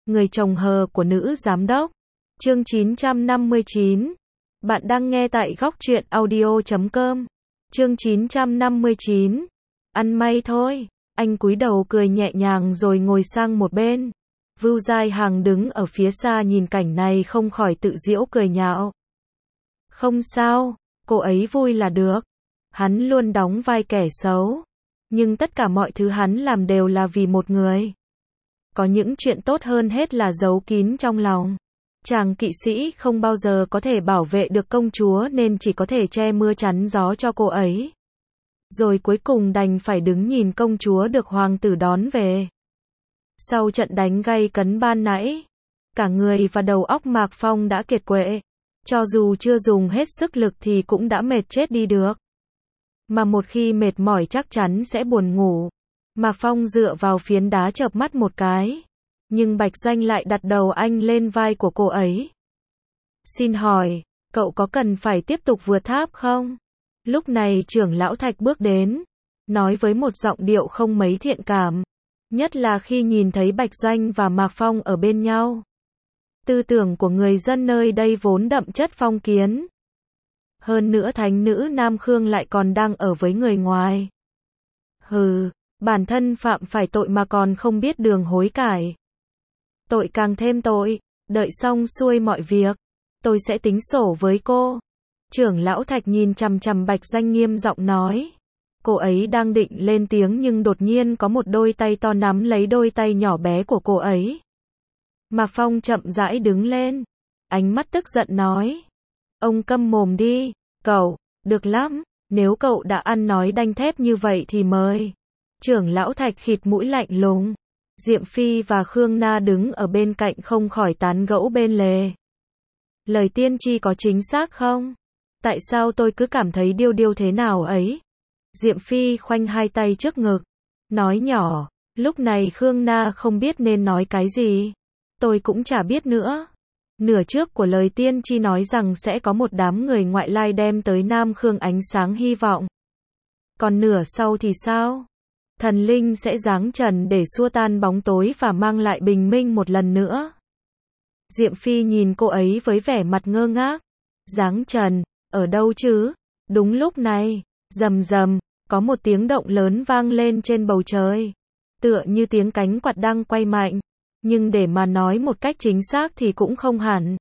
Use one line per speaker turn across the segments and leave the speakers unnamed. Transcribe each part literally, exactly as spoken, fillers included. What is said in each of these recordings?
Người chồng hờ của nữ giám đốc. Chương chín trăm năm mươi chín. Bạn đang nghe tại góc truyện audio chấm com. Chương chín trăm năm mươi chín. Ăn may thôi. Anh cúi đầu cười nhẹ nhàng rồi ngồi sang một bên. Vưu Giai Hằng đứng ở phía xa nhìn cảnh này không khỏi tự giễu cười nhạo. Không sao, cô ấy vui là được. Hắn luôn đóng vai kẻ xấu. Nhưng tất cả mọi thứ hắn làm đều là vì một người. Có những chuyện tốt hơn hết là giấu kín trong lòng. Chàng kỵ sĩ không bao giờ có thể bảo vệ được công chúa nên chỉ có thể che mưa chắn gió cho cô ấy. Rồi cuối cùng đành phải đứng nhìn công chúa được hoàng tử đón về. Sau trận đánh gay cấn ban nãy, cả người và đầu óc Mạc Phong đã kiệt quệ. Cho dù chưa dùng hết sức lực thì cũng đã mệt chết đi được. Mà một khi mệt mỏi chắc chắn sẽ buồn ngủ. Mạc Phong dựa vào phiến đá chợp mắt một cái. Nhưng Bạch Doanh lại đặt đầu anh lên vai của cô ấy. Xin hỏi, cậu có cần phải tiếp tục vượt tháp không? Lúc này trưởng lão Thạch bước đến, nói với một giọng điệu không mấy thiện cảm. Nhất là khi nhìn thấy Bạch Doanh và Mạc Phong ở bên nhau. Tư tưởng của người dân nơi đây vốn đậm chất phong kiến. Hơn nữa thánh nữ Nam Khương lại còn đang ở với người ngoài. Hừ, bản thân phạm phải tội mà còn không biết đường hối cải. Tội càng thêm tội, đợi xong xuôi mọi việc, tôi sẽ tính sổ với cô. Trưởng lão Thạch nhìn chằm chằm Bạch Doanh nghiêm giọng nói. Cô ấy đang định lên tiếng nhưng đột nhiên có một đôi tay to nắm lấy đôi tay nhỏ bé của cô ấy. Mạc Phong chậm rãi đứng lên, ánh mắt tức giận nói. Ông câm mồm đi, cậu, được lắm, nếu cậu đã ăn nói đanh thép như vậy thì mời. Trưởng lão Thạch khịt mũi lạnh lùng. Diệm Phi và Khương Na đứng ở bên cạnh không khỏi tán gẫu bên lề. Lời tiên tri có chính xác không? Tại sao tôi cứ cảm thấy điêu điêu thế nào ấy? Diệm Phi khoanh hai tay trước ngực, nói nhỏ. Lúc này Khương Na không biết nên nói cái gì. Tôi cũng chả biết nữa. Nửa trước của lời tiên tri nói rằng sẽ có một đám người ngoại lai đem tới Nam Khương ánh sáng hy vọng. Còn nửa sau thì sao? Thần linh sẽ giáng trần để xua tan bóng tối và mang lại bình minh một lần nữa. Diệm Phi nhìn cô ấy với vẻ mặt ngơ ngác. Giáng trần, ở đâu chứ? Đúng lúc này, rầm rầm, có một tiếng động lớn vang lên trên bầu trời. Tựa như tiếng cánh quạt đang quay mạnh. Nhưng để mà nói một cách chính xác thì cũng không hẳn.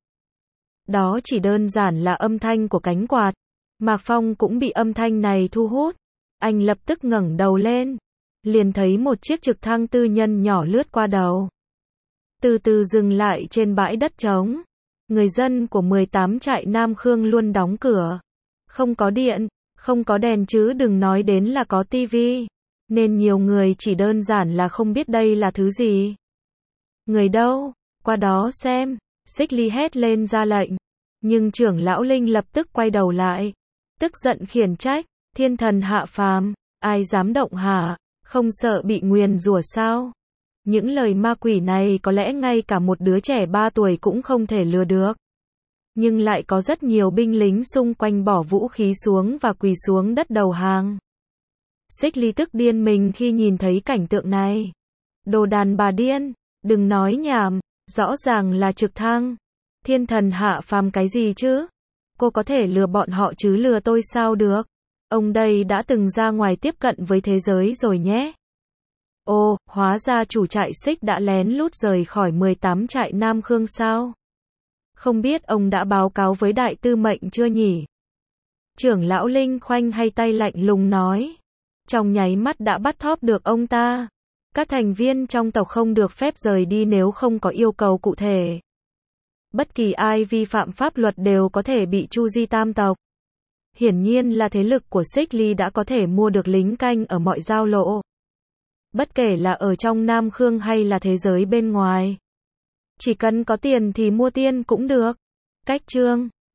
Đó chỉ đơn giản là âm thanh của cánh quạt. Mạc Phong cũng bị âm thanh này thu hút. Anh lập tức ngẩng đầu lên. Liền thấy một chiếc trực thăng tư nhân nhỏ lướt qua đầu. Từ từ dừng lại trên bãi đất trống. Người dân của mười tám trại Nam Khương luôn đóng cửa. Không có điện, không có đèn chứ đừng nói đến là có tivi. Nên nhiều người chỉ đơn giản là không biết đây là thứ gì. Người đâu? Qua đó xem. Xích Ly hét lên ra lệnh. Nhưng trưởng lão Linh lập tức quay đầu lại. Tức giận khiển trách. Thiên thần hạ phàm. Ai dám động hả? Không sợ bị nguyền rủa sao? Những lời ma quỷ này có lẽ ngay cả một đứa trẻ ba tuổi cũng không thể lừa được. Nhưng lại có rất nhiều binh lính xung quanh bỏ vũ khí xuống và quỳ xuống đất đầu hàng. Xích Ly tức điên mình khi nhìn thấy cảnh tượng này. Đồ đàn bà điên, đừng nói nhảm, rõ ràng là trực thăng. Thiên thần hạ phàm cái gì chứ? Cô có thể lừa bọn họ chứ lừa tôi sao được? Ông đây đã từng ra ngoài tiếp cận với thế giới rồi nhé. Ồ, hóa ra chủ trại Xích đã lén lút rời khỏi mười tám trại Nam Khương sao? Không biết ông đã báo cáo với đại tư mệnh chưa nhỉ? Trưởng lão Linh khoanh hai tay lạnh lùng nói. Trong nháy mắt đã bắt thóp được ông ta. Các thành viên trong tộc không được phép rời đi nếu không có yêu cầu cụ thể. Bất kỳ ai vi phạm pháp luật đều có thể bị tru di tam tộc. Hiển nhiên là thế lực của Xích Ly đã có thể mua được lính canh ở mọi giao lộ. Bất kể là ở trong Nam Khương hay là thế giới bên ngoài. Chỉ cần có tiền thì mua tiên cũng được. Cách chương